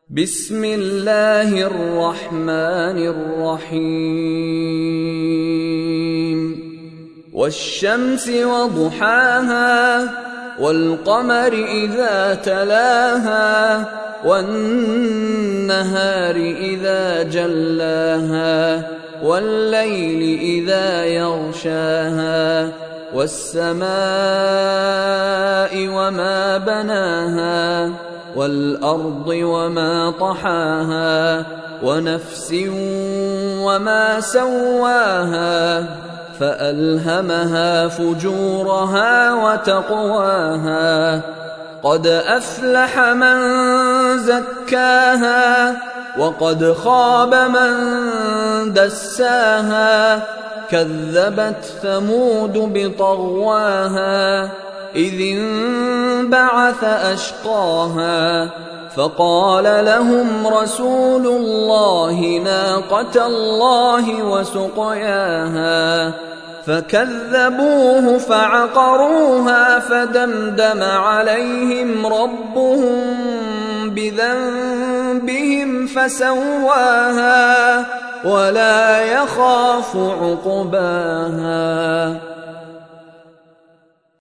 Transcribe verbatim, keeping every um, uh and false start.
بسم الله الرحمن الرحيم والشمس وضحاها والقمر إذا تلاها والنهار إذا جلاها والليل إذا يغشاها والسماء وما بناها والأرض وما طحاها ونفس وما سواها فألهمها فجورها وتقواها قد أفلح من زكاها وقد خاب من دساها كذبت ثمود بطغواها إذ انبعث أشقاها فقال لهم رسول الله ناقة الله وسقياها فكذبوه فعقروها فدمدم عليهم ربهم بذنبهم فسواها ولا يخاف عقباها.